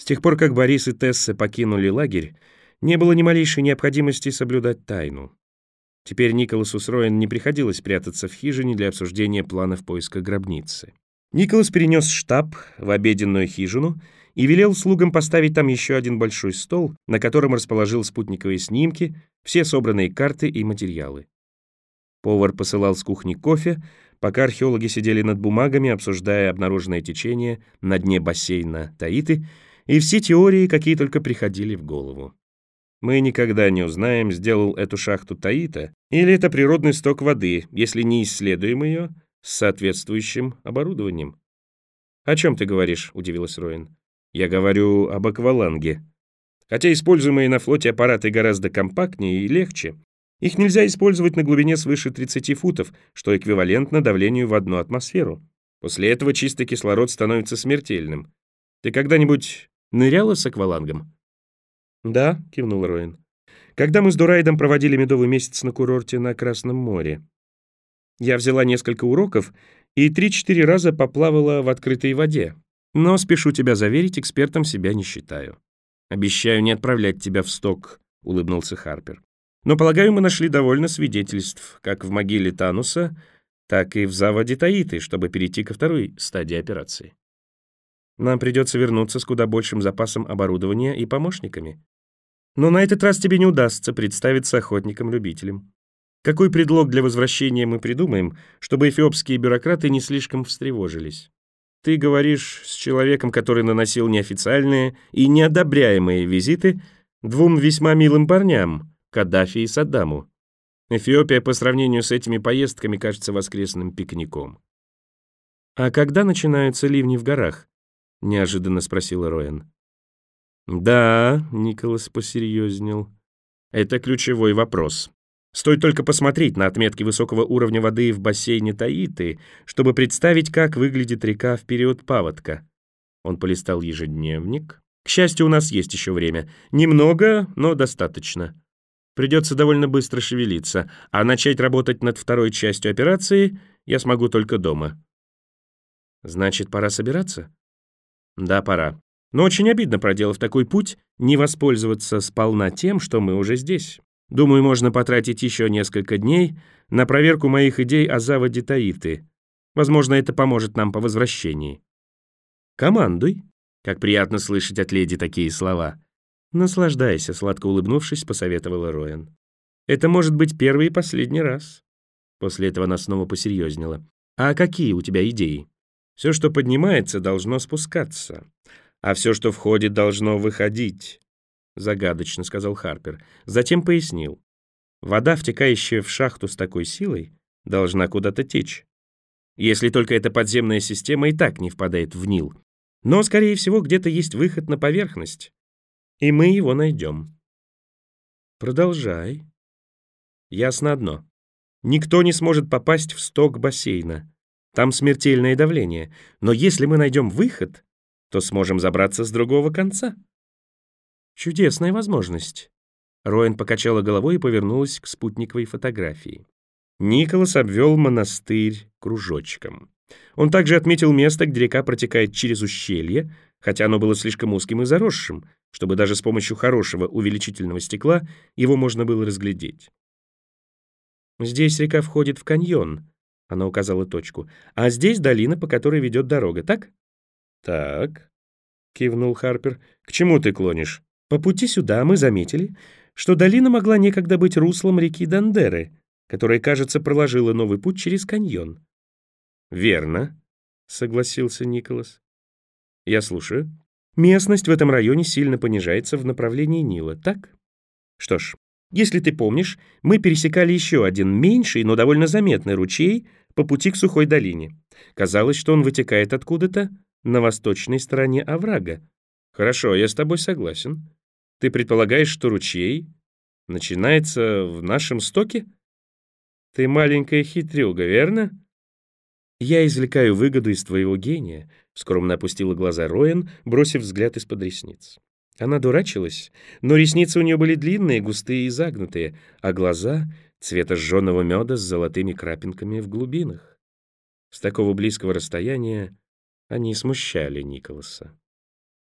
тех пор, как Борис и Тесса покинули лагерь, не было ни малейшей необходимости соблюдать тайну. Теперь Николасу с Роэн не приходилось прятаться в хижине для обсуждения планов поиска гробницы. Николас перенес штаб в обеденную хижину и велел слугам поставить там еще один большой стол, на котором расположил спутниковые снимки, все собранные карты и материалы. Повар посылал с кухни кофе, пока археологи сидели над бумагами, обсуждая обнаруженное течение на дне бассейна Таиты и все теории, какие только приходили в голову. Мы никогда не узнаем, сделал эту шахту Таита или это природный сток воды, если не исследуем ее с соответствующим оборудованием. «О чем ты говоришь?» — удивилась Роэн. «Я говорю об акваланге. Хотя используемые на флоте аппараты гораздо компактнее и легче, их нельзя использовать на глубине свыше 30 футов, что эквивалентно давлению в 1 атмосферу. После этого чистый кислород становится смертельным. Ты когда-нибудь ныряла с аквалангом?» «Да», — кивнул Роэн. «Когда мы с Дурайдом проводили медовый месяц на курорте на Красном море. Я взяла несколько уроков и 3-4 раза поплавала в открытой воде. Но, спешу тебя заверить, экспертом себя не считаю. Обещаю не отправлять тебя в сток», — улыбнулся Харпер. «Но, полагаю, мы нашли довольно свидетельств, как в могиле Тануса, так и в заводе Таиты, чтобы перейти ко второй стадии операции. Нам придется вернуться с куда большим запасом оборудования и помощниками. Но на этот раз тебе не удастся представиться охотником-любителем. Какой предлог для возвращения мы придумаем, чтобы эфиопские бюрократы не слишком встревожились? Ты говоришь с человеком, который наносил неофициальные и неодобряемые визиты двум весьма милым парням, Каддафи и Саддаму. Эфиопия по сравнению с этими поездками кажется воскресным пикником». «А когда начинаются ливни в горах?» — неожиданно спросила Роэн. «Да», — Николас посерьезнел, — «это ключевой вопрос. Стоит только посмотреть на отметки высокого уровня воды в бассейне Таиты, чтобы представить, как выглядит река в период паводка». Он полистал ежедневник. «К счастью, у нас есть еще время. Немного, но достаточно. Придется довольно быстро шевелиться, а начать работать над второй частью операции я смогу только дома». «Значит, пора собираться?» «Да, пора. Но очень обидно, проделав такой путь, не воспользоваться сполна тем, что мы уже здесь. Думаю, можно потратить еще несколько дней на проверку моих идей о заводе Таиты. Возможно, это поможет нам по возвращении». «Командуй». Как приятно слышать от леди такие слова. «Наслаждайся», — сладко улыбнувшись, посоветовала Роэн. «Это может быть первый и последний раз». После этого она снова посерьезнела. «А какие у тебя идеи?» «Все, что поднимается, должно спускаться, а все, что входит, должно выходить», — загадочно сказал Харпер. Затем пояснил. «Вода, втекающая в шахту с такой силой, должна куда-то течь. Если только эта подземная система и так не впадает в Нил. Но, скорее всего, где-то есть выход на поверхность, и мы его найдем». «Продолжай». «Ясно одно. Никто не сможет попасть в сток бассейна. Там смертельное давление. Но если мы найдем выход, то сможем забраться с другого конца». «Чудесная возможность». Роэн покачала головой и повернулась к спутниковой фотографии. Николас обвел монастырь кружочком. Он также отметил место, где река протекает через ущелье, хотя оно было слишком узким и заросшим, чтобы даже с помощью хорошего увеличительного стекла его можно было разглядеть. «Здесь река входит в каньон», — она указала точку, «а здесь долина, по которой ведет дорога, так?» «Так», — кивнул Харпер. «К чему ты клонишь?» «По пути сюда мы заметили, что долина могла некогда быть руслом реки Дандеры, которая, кажется, проложила новый путь через каньон». «Верно», — согласился Николас. «Я слушаю». «Местность в этом районе сильно понижается в направлении Нила, так? Что ж, если ты помнишь, мы пересекали еще один меньший, но довольно заметный ручей по пути к сухой долине. Казалось, что он вытекает откуда-то на восточной стороне оврага». «Хорошо, я с тобой согласен. Ты предполагаешь, что ручей начинается в нашем стоке? Ты маленькая хитрюга, верно?» «Я извлекаю выгоду из твоего гения», — скромно опустила глаза Роэн, бросив взгляд из-под ресниц. Она дурачилась, но ресницы у нее были длинные, густые и загнутые, а глаза — цвета жженого меда с золотыми крапинками в глубинах. С такого близкого расстояния они смущали Николаса.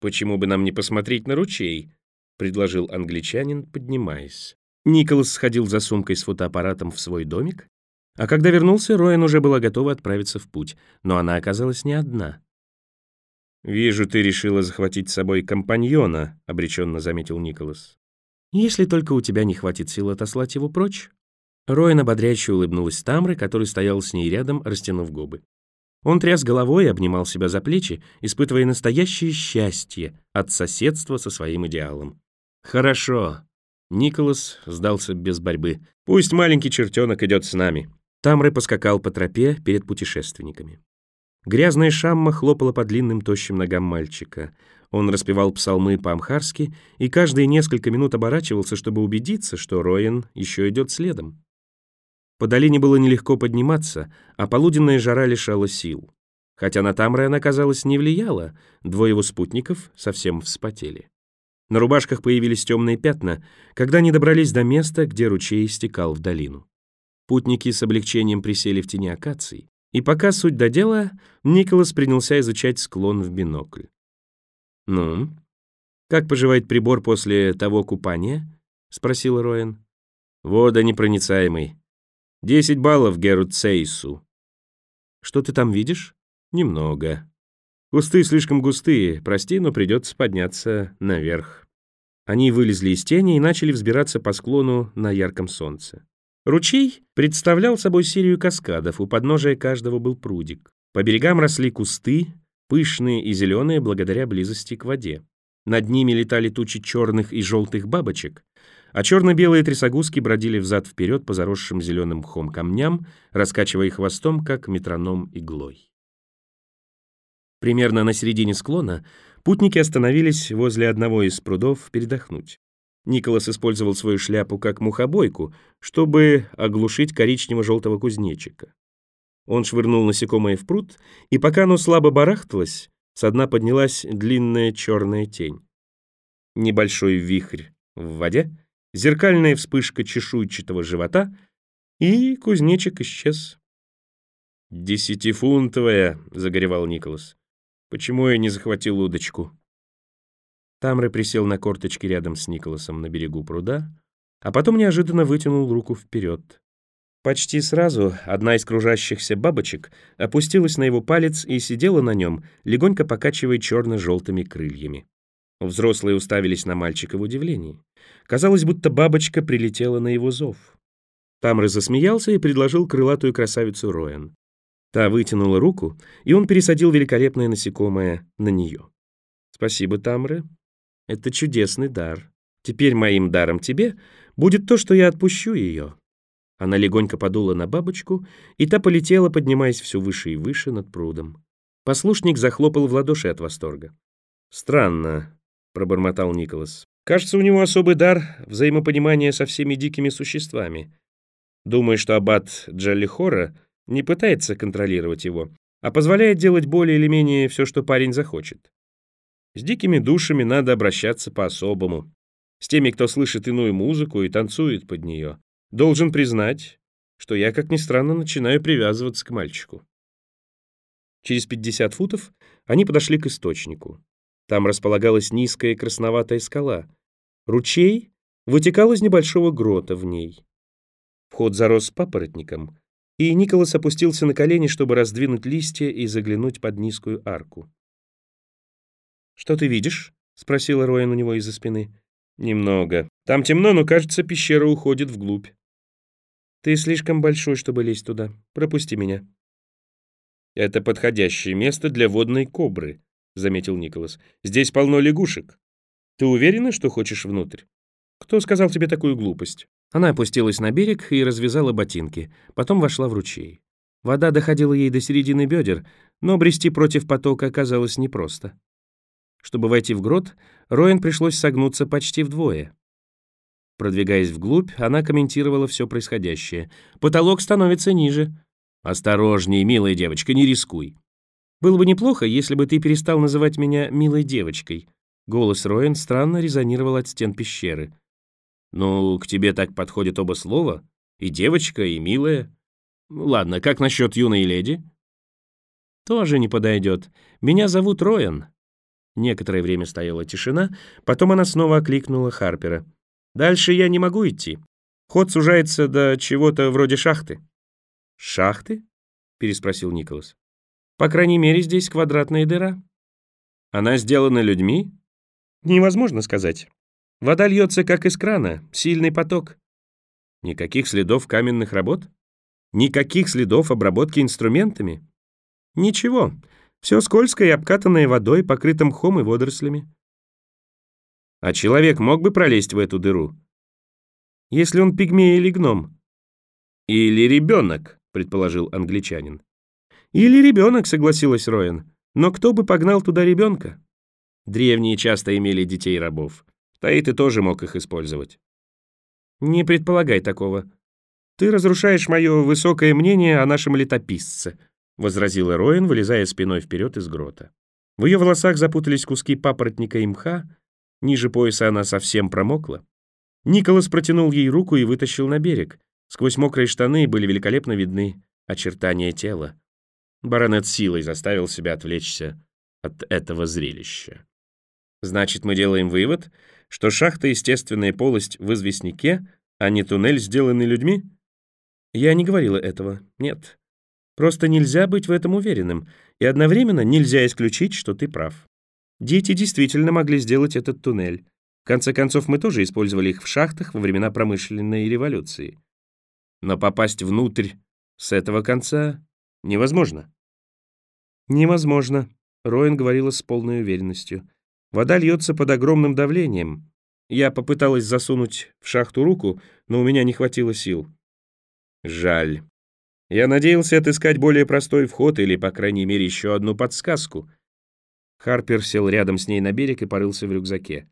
«Почему бы нам не посмотреть на ручей?» — предложил англичанин, поднимаясь. Николас сходил за сумкой с фотоаппаратом в свой домик, а когда вернулся, Роэн уже была готова отправиться в путь, но она оказалась не одна. «Вижу, ты решила захватить с собой компаньона», — обреченно заметил Николас. «Если только у тебя не хватит сил отослать его прочь». Роэн ободряюще улыбнулась Тамры, который стоял с ней рядом, растянув губы. Он тряс головой и обнимал себя за плечи, испытывая настоящее счастье от соседства со своим идеалом. «Хорошо». Николас сдался без борьбы. «Пусть маленький чертенок идет с нами». Тамры поскакал по тропе перед путешественниками. Грязная шамма хлопала по длинным тощим ногам мальчика. Он распевал псалмы по-амхарски и каждые несколько минут оборачивался, чтобы убедиться, что Роэн еще идет следом. По долине было нелегко подниматься, а полуденная жара лишала сил. Хотя на Тамры она, казалось, не влияла, двое его спутников совсем вспотели. На рубашках появились темные пятна, когда они добрались до места, где ручей стекал в долину. Путники с облегчением присели в тени акаций, и пока суть до дела, Николас принялся изучать склон в бинокль. «Ну, как поживает прибор после того купания?» — спросил Роэн. «Водонепроницаемый. 10 баллов Геру Цейсу». «Что ты там видишь?» «Немного. Кусты слишком густые, прости, но придется подняться наверх». Они вылезли из тени и начали взбираться по склону на ярком солнце. Ручей представлял собой серию каскадов, у подножия каждого был прудик. По берегам росли кусты, пышные и зеленые благодаря близости к воде. Над ними летали тучи черных и желтых бабочек, а черно-белые трясогузки бродили взад-вперед по заросшим зеленым мхом камням, раскачивая хвостом, как метроном иглой. Примерно на середине склона путники остановились возле одного из прудов передохнуть. Николас использовал свою шляпу как мухобойку, чтобы оглушить коричнево-желтого кузнечика. Он швырнул насекомое в пруд, и пока оно слабо барахталось, со дна поднялась длинная черная тень. Небольшой вихрь в воде, зеркальная вспышка чешуйчатого живота, и кузнечик исчез. «10-фунтовая», — загоревал Николас. «Почему я не захватил удочку?» Тамры присел на корточки рядом с Николасом на берегу пруда, а потом неожиданно вытянул руку вперед. Почти сразу одна из кружащихся бабочек опустилась на его палец и сидела на нем, легонько покачивая черно-желтыми крыльями. Взрослые уставились на мальчика в удивлении. Казалось, будто бабочка прилетела на его зов. Тамры засмеялся и предложил крылатую красавицу Роэн. Та вытянула руку, и он пересадил великолепное насекомое на нее. «Спасибо, Тамры. Это чудесный дар. Теперь моим даром тебе будет то, что я отпущу ее». Она легонько подула на бабочку, и та полетела, поднимаясь все выше и выше над прудом. Послушник захлопал в ладоши от восторга. «Странно», — пробормотал Николас. «Кажется, у него особый дар взаимопонимания со всеми дикими существами. Думаю, что аббат Джаллихора не пытается контролировать его, а позволяет делать более или менее все, что парень захочет. С дикими душами надо обращаться по-особому. С теми, кто слышит иную музыку и танцует под нее. Должен признать, что я, как ни странно, начинаю привязываться к мальчику». Через 50 футов они подошли к источнику. Там располагалась низкая красноватая скала. Ручей вытекал из небольшого грота в ней. Вход зарос папоротником, и Николас опустился на колени, чтобы раздвинуть листья и заглянуть под низкую арку. «Что ты видишь?» — спросила Роэн у него из-за спины. «Немного. Там темно, но, кажется, пещера уходит вглубь». «Ты слишком большой, чтобы лезть туда. Пропусти меня». «Это подходящее место для водной кобры», — заметил Николас. «Здесь полно лягушек. Ты уверена, что хочешь внутрь? Кто сказал тебе такую глупость?» Она опустилась на берег и развязала ботинки, потом вошла в ручей. Вода доходила ей до середины бедер, но брести против потока оказалось непросто. Чтобы войти в грот, Роэн пришлось согнуться почти вдвое. Продвигаясь вглубь, она комментировала все происходящее. «Потолок становится ниже». «Осторожней, милая девочка, не рискуй». «Было бы неплохо, если бы ты перестал называть меня милой девочкой». Голос Роэн странно резонировал от стен пещеры. «Ну, к тебе так подходят оба слова. И девочка, и милая. Ладно, как насчет юной леди?» «Тоже не подойдет. Меня зовут Роэн». Некоторое время стояла тишина, потом она снова окликнула Харпера. «Дальше я не могу идти. Ход сужается до чего-то вроде шахты». «Шахты?» — переспросил Николас. «По крайней мере, здесь квадратная дыра». «Она сделана людьми?» «Невозможно сказать. Вода льется, как из крана, сильный поток». «Никаких следов каменных работ? Никаких следов обработки инструментами?» «Ничего. Все скользкое и обкатанное водой, покрыто мхом и водорослями». «А человек мог бы пролезть в эту дыру?» «Если он пигмей или гном». «Или ребенок», — предположил англичанин. «Или ребенок», — согласилась Роэн. «Но кто бы погнал туда ребенка?» Древние часто имели детей-рабов. Таиты тоже мог их использовать. «Не предполагай такого. Ты разрушаешь мое высокое мнение о нашем летописце», — возразила Роэн, вылезая спиной вперед из грота. В ее волосах запутались куски папоротника и мха, ниже пояса она совсем промокла. Николас протянул ей руку и вытащил на берег. Сквозь мокрые штаны были великолепно видны очертания тела. Баронет силой заставил себя отвлечься от этого зрелища. «Значит, мы делаем вывод, что шахта — естественная полость в известняке, а не туннель, сделанный людьми?» «Я не говорила этого, нет. Просто нельзя быть в этом уверенным, и одновременно нельзя исключить, что ты прав. Дети действительно могли сделать этот туннель. В конце концов, мы тоже использовали их в шахтах во времена промышленной революции. Но попасть внутрь с этого конца невозможно». «Невозможно», — Роэн говорила с полной уверенностью. «Вода льется под огромным давлением. Я попыталась засунуть в шахту руку, но у меня не хватило сил». «Жаль. Я надеялся отыскать более простой вход или, по крайней мере, еще одну подсказку». Харпер сел рядом с ней на берег и порылся в рюкзаке.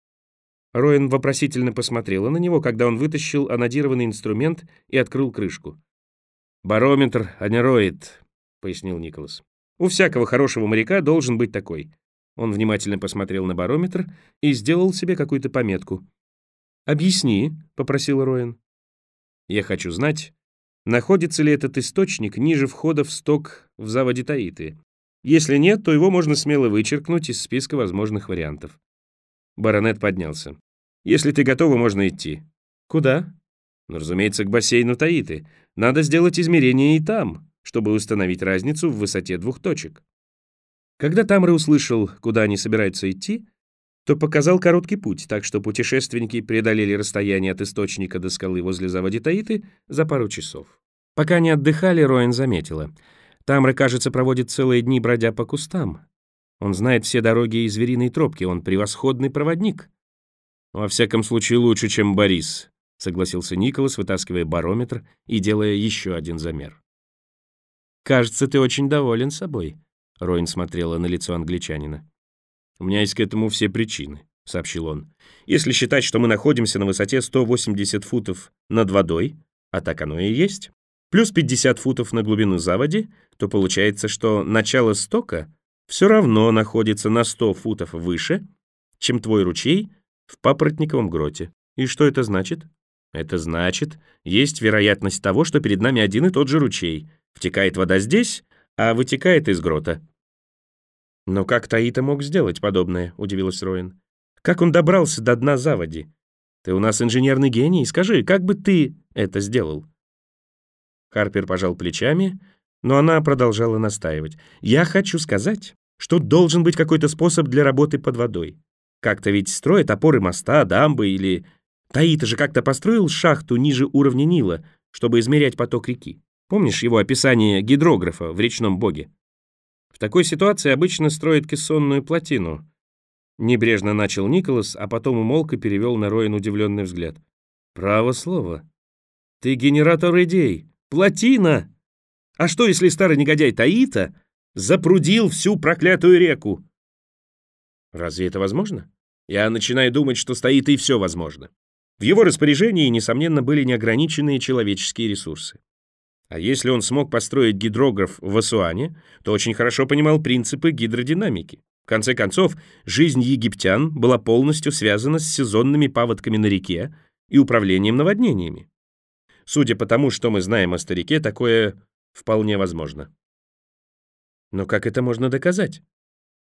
Роэн вопросительно посмотрела на него, когда он вытащил анодированный инструмент и открыл крышку. «Барометр анероид», — пояснил Николас. «У всякого хорошего моряка должен быть такой». Он внимательно посмотрел на барометр и сделал себе какую-то пометку. «Объясни», — попросил Роэн. «Я хочу знать, находится ли этот источник ниже входа в сток в заводе Таиты. Если нет, то его можно смело вычеркнуть из списка возможных вариантов». Баронет поднялся. «Если ты готова, можно идти». «Куда?» «Ну, разумеется, к бассейну Таиты. Надо сделать измерения и там, чтобы установить разницу в высоте двух точек». Когда Тамра услышал, куда они собираются идти, то показал короткий путь, так что путешественники преодолели расстояние от источника до скалы возле заводи Таиты за пару часов. Пока они отдыхали, Роэн заметила. Тамра, кажется, проводит целые дни, бродя по кустам. Он знает все дороги и звериные тропки, он превосходный проводник. «Во всяком случае, лучше, чем Борис», — согласился Николас, вытаскивая барометр и делая еще один замер. «Кажется, ты очень доволен собой», — Роэн смотрела на лицо англичанина. «У меня есть к этому все причины», — сообщил он. «Если считать, что мы находимся на высоте 180 футов над водой, а так оно и есть, плюс 50 футов на глубину заводи, то получается, что начало стока все равно находится на 100 футов выше, чем твой ручей в папоротниковом гроте. И что это значит? Это значит, есть вероятность того, что перед нами один и тот же ручей. Втекает вода здесь, а вытекает из грота». «Но как Таита мог сделать подобное?» — удивилась Роэн. «Как он добрался до дна заводи? Ты у нас инженерный гений. Скажи, как бы ты это сделал?» Харпер пожал плечами, но она продолжала настаивать. «Я хочу сказать, что должен быть какой-то способ для работы под водой. Как-то ведь строят опоры моста, дамбы или... Таита же как-то построил шахту ниже уровня Нила, чтобы измерять поток реки. Помнишь его описание гидрографа в речном боге? В такой ситуации обычно строят кессонную плотину». Небрежно начал Николас, а потом умолк и перевел на Роэн удивленный взгляд. «Право слово. Ты генератор идей. Плотина! А что, если старый негодяй Таита запрудил всю проклятую реку?» «Разве это возможно? Я начинаю думать, что с Таитой все возможно. В его распоряжении, несомненно, были неограниченные человеческие ресурсы. А если он смог построить гидрограф в Асуане, то очень хорошо понимал принципы гидродинамики. В конце концов, жизнь египтян была полностью связана с сезонными паводками на реке и управлением наводнениями. Судя по тому, что мы знаем о старике, такое вполне возможно». «Но как это можно доказать?»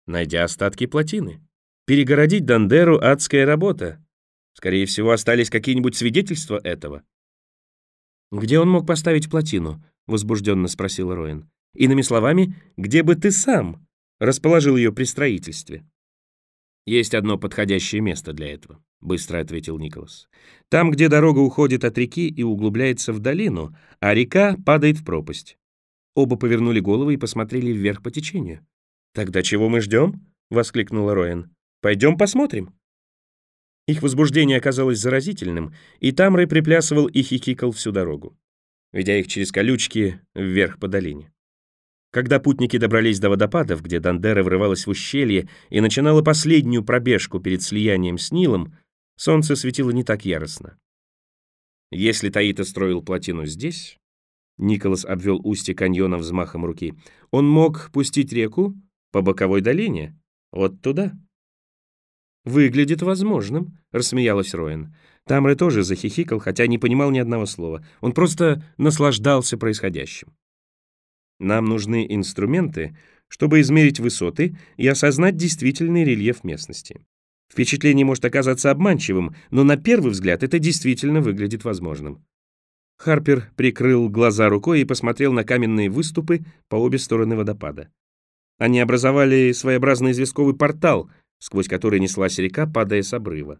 найдя остатки плотины. Перегородить Дандеру — адская работа. Скорее всего, остались какие-нибудь свидетельства этого. «Где он мог поставить плотину?» — возбужденно спросил Роэн. «Иными словами, где бы ты сам расположил ее при строительстве?» «Есть одно подходящее место для этого», — быстро ответил Николас. «Там, где дорога уходит от реки и углубляется в долину, а река падает в пропасть». Оба повернули головы и посмотрели вверх по течению. «Тогда чего мы ждем?» — воскликнула Роэн. «Пойдем посмотрим». Их возбуждение оказалось заразительным, и Тамрой приплясывал и хихикал всю дорогу, ведя их через колючки вверх по долине. Когда путники добрались до водопадов, где Дандера врывалась в ущелье и начинала последнюю пробежку перед слиянием с Нилом, солнце светило не так яростно. Если Таита строил плотину здесь, Николас обвел устье каньона взмахом руки, он мог пустить реку по боковой долине, вот туда. «Выглядит возможным», — рассмеялась Роэн. Тамре тоже захихикал, хотя не понимал ни одного слова. Он просто наслаждался происходящим. «Нам нужны инструменты, чтобы измерить высоты и осознать действительный рельеф местности. Впечатление может оказаться обманчивым, но на первый взгляд это действительно выглядит возможным». Харпер прикрыл глаза рукой и посмотрел на каменные выступы по обе стороны водопада. Они образовали своеобразный известковый портал, сквозь который неслась река, падая с обрыва.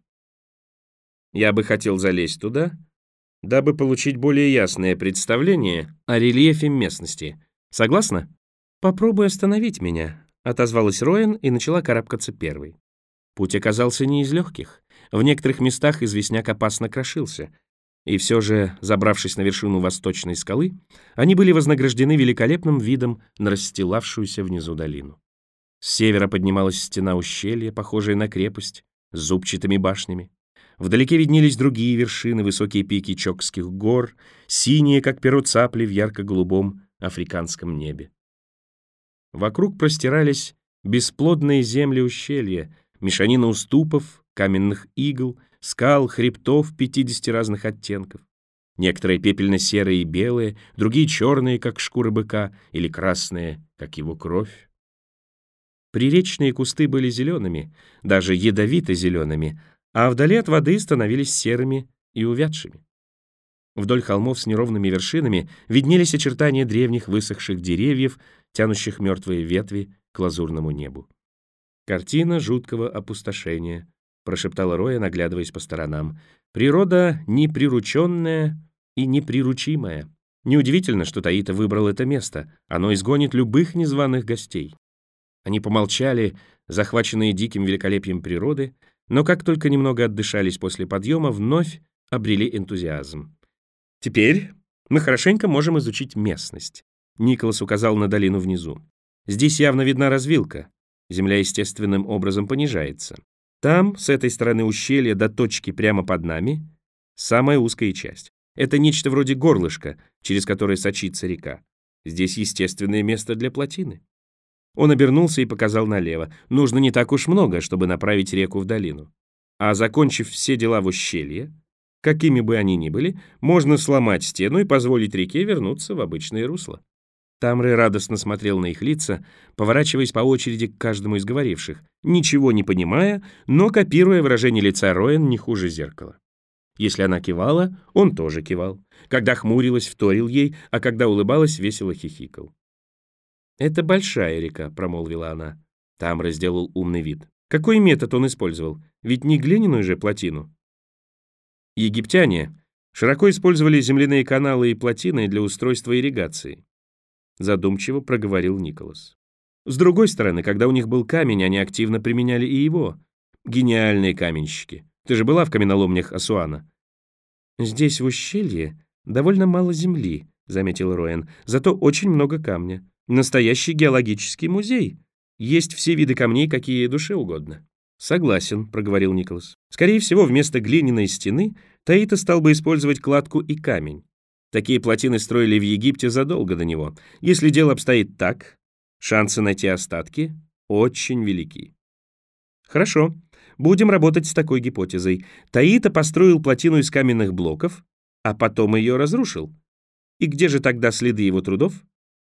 «Я бы хотел залезть туда, дабы получить более ясное представление о рельефе местности. Согласна?» «Попробуй остановить меня», — отозвалась Роэн и начала карабкаться первой. Путь оказался не из легких. В некоторых местах известняк опасно крошился. И все же, забравшись на вершину восточной скалы, они были вознаграждены великолепным видом на расстилавшуюся внизу долину. С севера поднималась стена ущелья, похожая на крепость, с зубчатыми башнями. Вдалеке виднелись другие вершины, высокие пики Чокских гор, синие, как перо цапли в ярко-голубом африканском небе. Вокруг простирались бесплодные земли ущелья, мешанина уступов, каменных игл, скал, хребтов 50 разных оттенков. Некоторые пепельно-серые и белые, другие черные, как шкура быка, или красные, как его кровь. Приречные кусты были зелеными, даже ядовито-зелеными, а вдали от воды становились серыми и увядшими. Вдоль холмов с неровными вершинами виднелись очертания древних высохших деревьев, тянущих мертвые ветви к лазурному небу. «Картина жуткого опустошения», — прошептала Роя, наглядываясь по сторонам. «Природа неприрученная и неприручимая. Неудивительно, что Таита выбрал это место. Оно изгонит любых незваных гостей». Они помолчали, захваченные диким великолепием природы, но как только немного отдышались после подъема, вновь обрели энтузиазм. «Теперь мы хорошенько можем изучить местность», — Николас указал на долину внизу. «Здесь явно видна развилка. Земля естественным образом понижается. Там, с этой стороны ущелья до точки прямо под нами, самая узкая часть. Это нечто вроде горлышка, через которое сочится река. Здесь естественное место для плотины». Он обернулся и показал налево. Нужно не так уж много, чтобы направить реку в долину. А закончив все дела в ущелье, какими бы они ни были, можно сломать стену и позволить реке вернуться в обычное русло. Тамре радостно смотрел на их лица, поворачиваясь по очереди к каждому из говоривших, ничего не понимая, но копируя выражение лица Роэн не хуже зеркала. Если она кивала, он тоже кивал. Когда хмурилась, вторил ей, а когда улыбалась, весело хихикал. «Это большая река», — промолвила она. Тамра сделал умный вид. «Какой метод он использовал? Ведь не глиняную же плотину». Египтяне широко использовали земляные каналы и плотины для устройства ирригации. Задумчиво проговорил Николас. С другой стороны, когда у них был камень, они активно применяли и его. Гениальные каменщики. Ты же была в каменоломнях Асуана? «Здесь, в ущелье, довольно мало земли», — заметил Роэн, «зато очень много камня. Настоящий геологический музей. Есть все виды камней, какие душе угодно». «Согласен», — проговорил Николас. «Скорее всего, вместо глиняной стены Таита стал бы использовать кладку и камень. Такие плотины строили в Египте задолго до него. Если дело обстоит так, шансы найти остатки очень велики». «Хорошо, будем работать с такой гипотезой. Таита построил плотину из каменных блоков, а потом ее разрушил. И где же тогда следы его трудов?»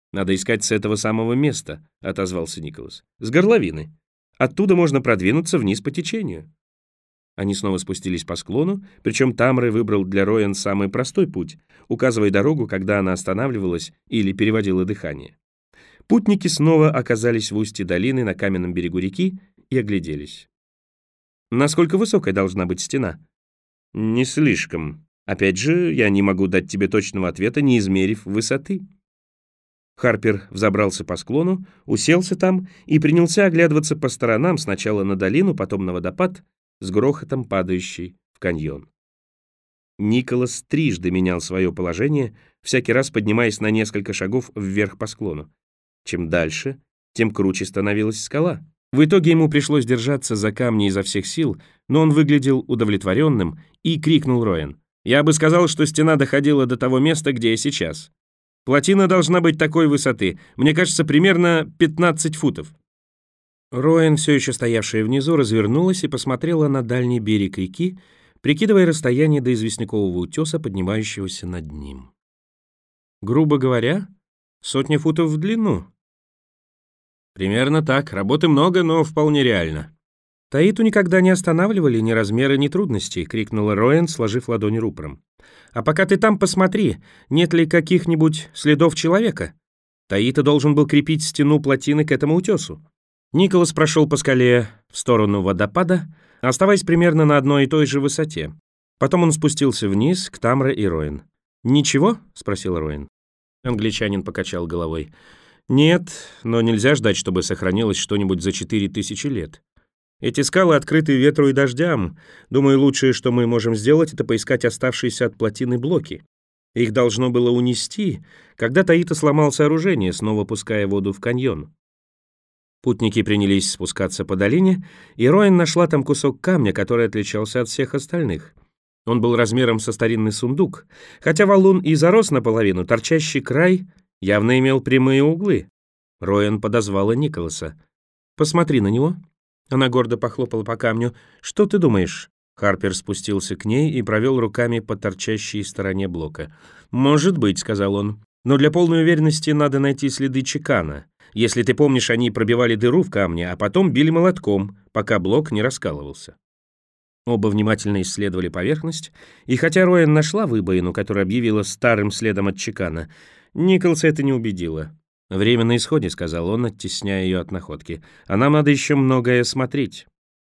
«Надо искать с этого самого места», — отозвался Николас. «С горловины. Оттуда можно продвинуться вниз по течению». Они снова спустились по склону, причем Тамры выбрал для Роэн самый простой путь, указывая дорогу, когда она останавливалась или переводила дыхание. Путники снова оказались в устье долины на каменном берегу реки и огляделись. «Насколько высокой должна быть стена?» «Не слишком. Опять же, я не могу дать тебе точного ответа, не измерив высоты». Харпер взобрался по склону, уселся там и принялся оглядываться по сторонам, сначала на долину, потом на водопад, с грохотом падающий в каньон. Николас трижды менял свое положение, всякий раз поднимаясь на несколько шагов вверх по склону. Чем дальше, тем круче становилась скала. В итоге ему пришлось держаться за камни изо всех сил, но он выглядел удовлетворенным и крикнул Роэн: «Я бы сказал, что стена доходила до того места, где я сейчас. Плотина должна быть такой высоты, мне кажется, примерно 15 футов». Роэн, все еще стоявшая внизу, развернулась и посмотрела на дальний берег реки, прикидывая расстояние до известнякового утеса, поднимающегося над ним. Грубо говоря, 100 футов в длину. Примерно так. Работы много, но вполне реально. «Таиту никогда не останавливали ни размеры, ни трудностей», — крикнула Роэн, сложив ладони рупором. «А пока ты там, посмотри, нет ли каких-нибудь следов человека. Таита должен был крепить стену плотины к этому утесу». Николас прошел по скале в сторону водопада, оставаясь примерно на одной и той же высоте. Потом он спустился вниз к Тамре и Роэн. «Ничего?» — спросил Роэн. Англичанин покачал головой. «Нет, но нельзя ждать, чтобы сохранилось что-нибудь за 4000 лет. Эти скалы открыты ветру и дождям. Думаю, лучшее, что мы можем сделать, это поискать оставшиеся от плотины блоки. Их должно было унести, когда Таита сломал сооружение, снова пуская воду в каньон». Путники принялись спускаться по долине, и Роэн нашла там кусок камня, который отличался от всех остальных. Он был размером со старинный сундук, хотя валун и зарос наполовину, торчащий край явно имел прямые углы. Роэн подозвала Николаса. «Посмотри на него». Она гордо похлопала по камню. «Что ты думаешь?» Харпер спустился к ней и провел руками по торчащей стороне блока. «Может быть», — сказал он, — «но для полной уверенности надо найти следы чекана. Если ты помнишь, они пробивали дыру в камне, а потом били молотком, пока блок не раскалывался». Оба внимательно исследовали поверхность, и хотя Роэн нашла выбоину, которая объявила старым следом от чекана, Николаса это не убедило. «Время на исходе», — сказал он, оттесняя ее от находки, «а нам надо еще многое смотреть».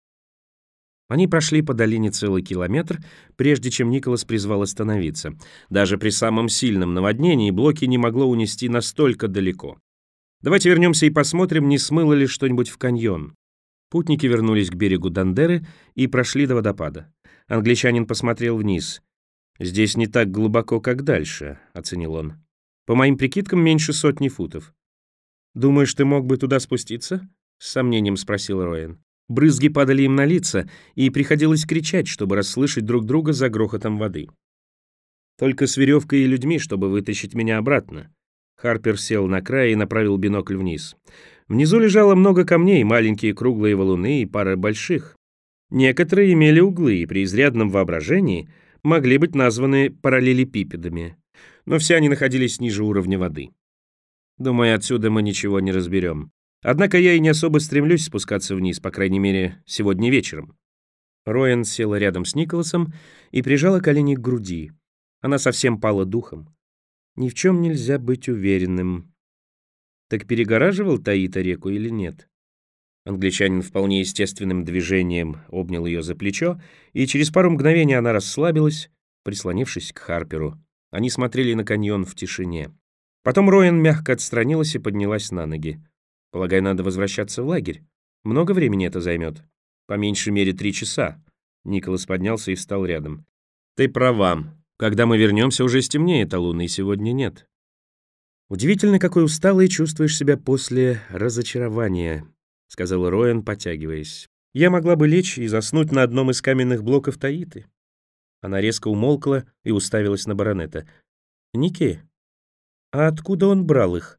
Они прошли по долине целый километр, прежде чем Николас призвал остановиться. Даже при самом сильном наводнении блоки не могло унести настолько далеко. «Давайте вернемся и посмотрим, не смыло ли что-нибудь в каньон». Путники вернулись к берегу Дандеры и прошли до водопада. Англичанин посмотрел вниз. «Здесь не так глубоко, как дальше», — оценил он. «По моим прикидкам, меньше 100 футов». «Думаешь, ты мог бы туда спуститься?» — с сомнением спросил Роэн. Брызги падали им на лица, и приходилось кричать, чтобы расслышать друг друга за грохотом воды. «Только с веревкой и людьми, чтобы вытащить меня обратно». Харпер сел на край и направил бинокль вниз. Внизу лежало много камней, маленькие круглые валуны и пара больших. Некоторые имели углы и при изрядном воображении могли быть названы параллелепипедами, но все они находились ниже уровня воды. Думаю, отсюда мы ничего не разберем. Однако я и не особо стремлюсь спускаться вниз, по крайней мере, сегодня вечером. Роэн села рядом с Николасом и прижала колени к груди. Она совсем пала духом. Ни в чем нельзя быть уверенным. Так перегораживал Таита реку или нет? Англичанин вполне естественным движением обнял ее за плечо, и через пару мгновений она расслабилась, прислонившись к Харперу. Они смотрели на каньон в тишине. Потом Роэн мягко отстранилась и поднялась на ноги. «Полагаю, надо возвращаться в лагерь. Много времени это займет?» «По меньшей мере 3 часа». Николас поднялся и встал рядом. «Ты права. Когда мы вернемся, уже стемнеет, а луны сегодня нет». «Удивительно, какой усталый чувствуешь себя после разочарования», — сказал Роэн, потягиваясь. «Я могла бы лечь и заснуть на одном из каменных блоков Таиты». Она резко умолкла и уставилась на баронета. «Ники, а откуда он брал их?»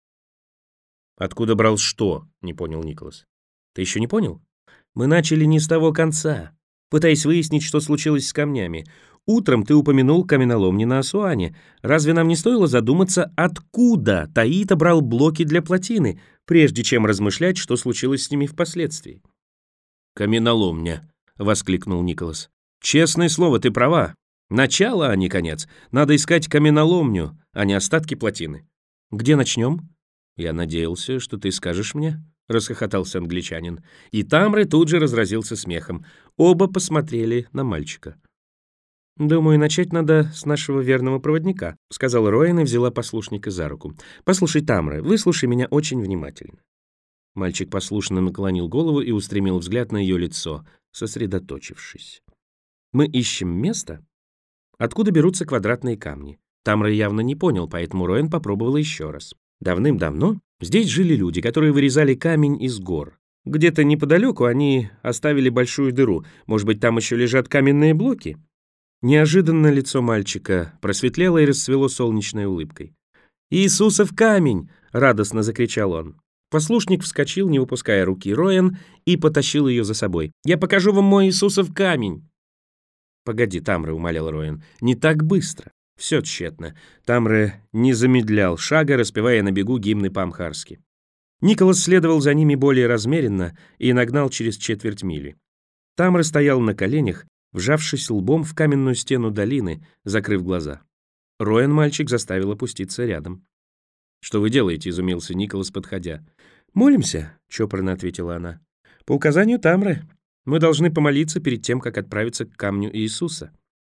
«Откуда брал что?» — не понял Николас. «Ты еще не понял? Мы начали не с того конца, пытаясь выяснить, что случилось с камнями. Утром ты упомянул каменоломни на Асуане. Разве нам не стоило задуматься, откуда Таита брал блоки для плотины, прежде чем размышлять, что случилось с ними впоследствии?» «Каменоломня», — воскликнул Николас. «Честное слово, ты права. Начало, а не конец. Надо искать каменоломню, а не остатки плотины. Где начнем?» «Я надеялся, что ты скажешь мне», — расхохотался англичанин. И Тамры тут же разразился смехом. Оба посмотрели на мальчика. «Думаю, начать надо с нашего верного проводника», — сказал Роэн и взяла послушника за руку. «Послушай, Тамра, выслушай меня очень внимательно». Мальчик послушно наклонил голову и устремил взгляд на ее лицо, сосредоточившись. «Мы ищем место, откуда берутся квадратные камни». Тамра явно не понял, поэтому Роэн попробовал еще раз. «Давным-давно здесь жили люди, которые вырезали камень из гор. Где-то неподалеку они оставили большую дыру. Может быть, там еще лежат каменные блоки?» Неожиданно лицо мальчика просветлело и расцвело солнечной улыбкой. «Иисусов камень!» — радостно закричал он. Послушник вскочил, не выпуская руки Роэн, и потащил ее за собой. «Я покажу вам мой Иисусов камень!» «Погоди, Тамра», — умолял Роэн, — «не так быстро». Все тщетно. Тамра не замедлял шага, распевая на бегу гимны по-амхарски. Николас следовал за ними более размеренно и нагнал через четверть мили. Тамра стоял на коленях, вжавшись лбом в каменную стену долины, закрыв глаза. Роэн мальчик заставил опуститься рядом. «Что вы делаете?» — изумился Николас, подходя. «Молимся», — чопорно ответила она. «По указанию Тамры. Мы должны помолиться перед тем, как отправиться к камню Иисуса».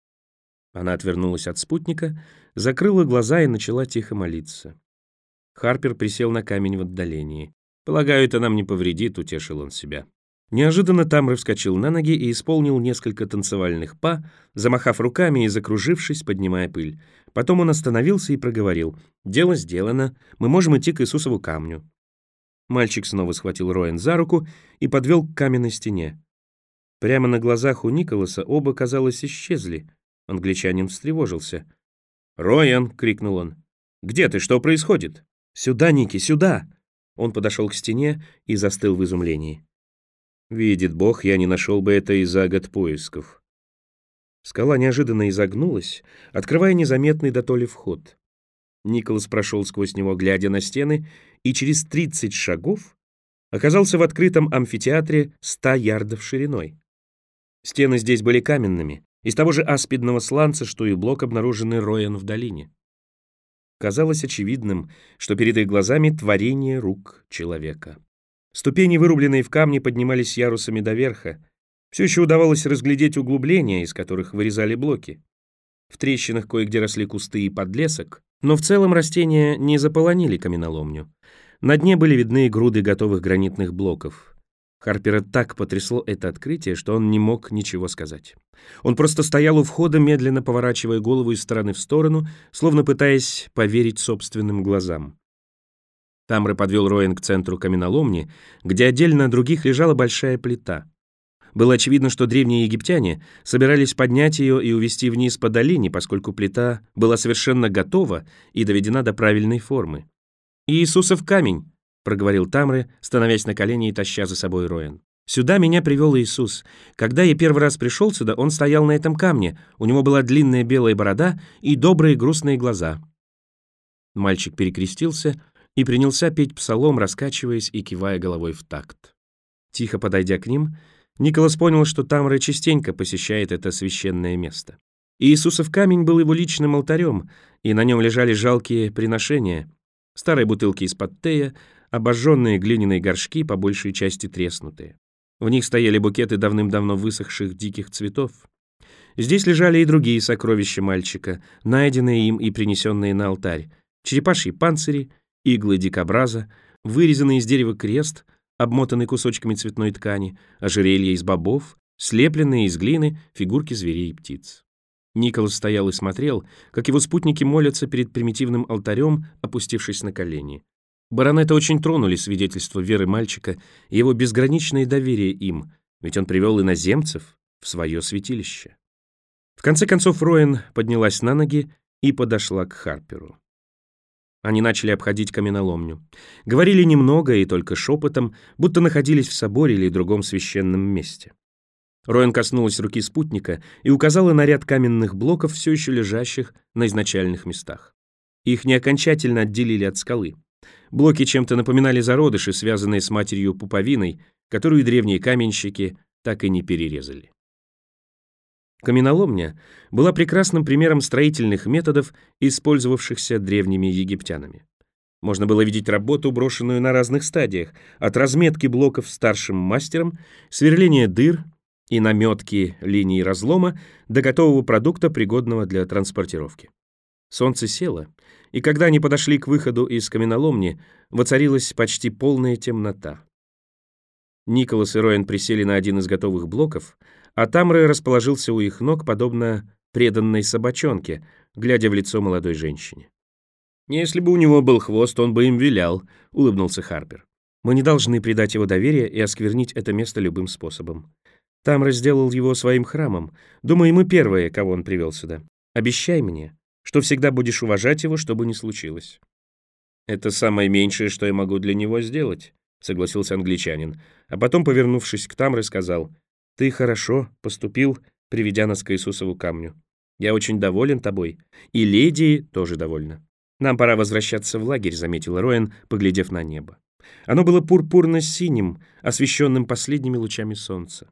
Она отвернулась от спутника, закрыла глаза и начала тихо молиться. Харпер присел на камень в отдалении. «Полагаю, это нам не повредит», — утешил он себя. Неожиданно Тамра вскочил на ноги и исполнил несколько танцевальных па, замахав руками и закружившись, поднимая пыль. Потом он остановился и проговорил: «Дело сделано, мы можем идти к Иисусову камню». Мальчик снова схватил Роэн за руку и подвел к каменной стене. Прямо на глазах у Николаса оба, казалось, исчезли. Англичанин встревожился. «Роэн!» — крикнул он. «Где ты? Что происходит?» «Сюда, Ники, сюда!» Он подошел к стене и застыл в изумлении. «Видит Бог, я не нашел бы это и за год поисков». Скала неожиданно изогнулась, открывая незаметный дотоле вход. Николас прошел сквозь него, глядя на стены, и через 30 шагов оказался в открытом амфитеатре 100 ярдов шириной. Стены здесь были каменными, из того же аспидного сланца, что и блок, обнаруженный Роэн в долине. Казалось очевидным, что перед их глазами творение рук человека. Ступени, вырубленные в камне, поднимались ярусами до верха. Все еще удавалось разглядеть углубления, из которых вырезали блоки. В трещинах кое-где росли кусты и подлесок, но в целом растения не заполонили каменоломню. На дне были видны груды готовых гранитных блоков. Харпера так потрясло это открытие, что он не мог ничего сказать. Он просто стоял у входа, медленно поворачивая голову из стороны в сторону, словно пытаясь поверить собственным глазам. Тамра подвел Роэн к центру каменоломни, где отдельно от других лежала большая плита. Было очевидно, что древние египтяне собирались поднять ее и увести вниз по долине, поскольку плита была совершенно готова и доведена до правильной формы. «Иисусов камень», — проговорил Тамра, становясь на колени и таща за собой Роэн. «Сюда меня привел Иисус. Когда я первый раз пришел сюда, он стоял на этом камне. У него была длинная белая борода и добрые грустные глаза». Мальчик перекрестился и принялся петь псалом, раскачиваясь и кивая головой в такт. Тихо подойдя к ним, Николас понял, что Тамра частенько посещает это священное место. Иисусов камень был его личным алтарем, и на нем лежали жалкие приношения, старые бутылки из-под тея, обожженные глиняные горшки, по большей части треснутые. В них стояли букеты давным-давно высохших диких цветов. Здесь лежали и другие сокровища мальчика, найденные им и принесенные на алтарь: черепашьи панцири, иглы дикобраза, вырезанный из дерева крест, обмотанный кусочками цветной ткани, ожерелья из бобов, слепленные из глины фигурки зверей и птиц. Николас стоял и смотрел, как его спутники молятся перед примитивным алтарем, опустившись на колени. Баронета очень тронули свидетельства веры мальчика и его безграничное доверие им, ведь он привел иноземцев в свое святилище. В конце концов Роэн поднялась на ноги и подошла к Харперу. Они начали обходить каменоломню. Говорили немного и только шепотом, будто находились в соборе или другом священном месте. Роэн коснулась руки спутника и указала на ряд каменных блоков, все еще лежащих на изначальных местах. Их не окончательно отделили от скалы. Блоки чем-то напоминали зародыши, связанные с матерью пуповиной, которую древние каменщики так и не перерезали. Каменоломня была прекрасным примером строительных методов, использовавшихся древними египтянами. Можно было видеть работу, брошенную на разных стадиях, от разметки блоков старшим мастером, сверления дыр и наметки линий разлома до готового продукта, пригодного для транспортировки. Солнце село, и когда они подошли к выходу из каменоломни, воцарилась почти полная темнота. Николас и Роэн присели на один из готовых блоков, а Тамры расположился у их ног, подобно преданной собачонке, глядя в лицо молодой женщине. «Если бы у него был хвост, он бы им вилял», — улыбнулся Харпер. «Мы не должны предать его доверие и осквернить это место любым способом. Тамра сделал его своим храмом. Думаю, мы первые, кого он привел сюда. Обещай мне, что всегда будешь уважать его, что бы ни случилось». «Это самое меньшее, что я могу для него сделать», — согласился англичанин, а потом, повернувшись к Тамре, сказал: «Ты хорошо поступил, приведя нас к Иисусову камню. Я очень доволен тобой, и леди тоже довольна. Нам пора возвращаться в лагерь», — заметил Роэн, поглядев на небо. Оно было пурпурно-синим, освещенным последними лучами солнца.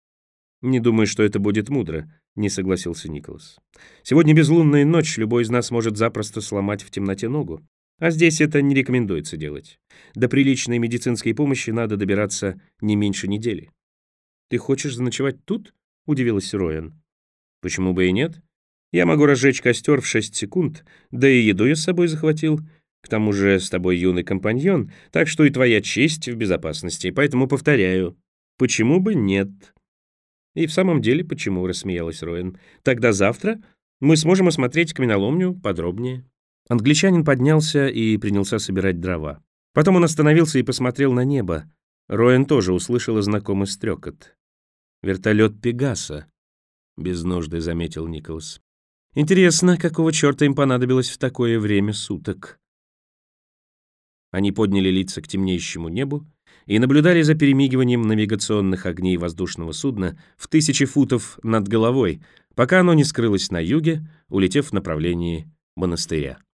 «Не думаю, что это будет мудро», — не согласился Николас. «Сегодня безлунная ночь, любой из нас может запросто сломать в темноте ногу. А здесь это не рекомендуется делать. До приличной медицинской помощи надо добираться не меньше недели». «Ты хочешь заночевать тут?» — удивилась Роэн. «Почему бы и нет? Я могу разжечь костер в 6 секунд, да и еду я с собой захватил. К тому же с тобой юный компаньон, так что и твоя честь в безопасности, поэтому повторяю, почему бы нет?» «И в самом деле, почему?» — рассмеялась Роэн. «Тогда завтра мы сможем осмотреть каменоломню подробнее». Англичанин поднялся и принялся собирать дрова. Потом он остановился и посмотрел на небо. Роэн тоже услышала знакомый стрекот. «Вертолет Пегаса», — без нужды заметил Николас. «Интересно, какого черта им понадобилось в такое время суток?» Они подняли лица к темнеющему небу и наблюдали за перемигиванием навигационных огней воздушного судна в 1000 футов над головой, пока оно не скрылось на юге, улетев в направлении монастыря.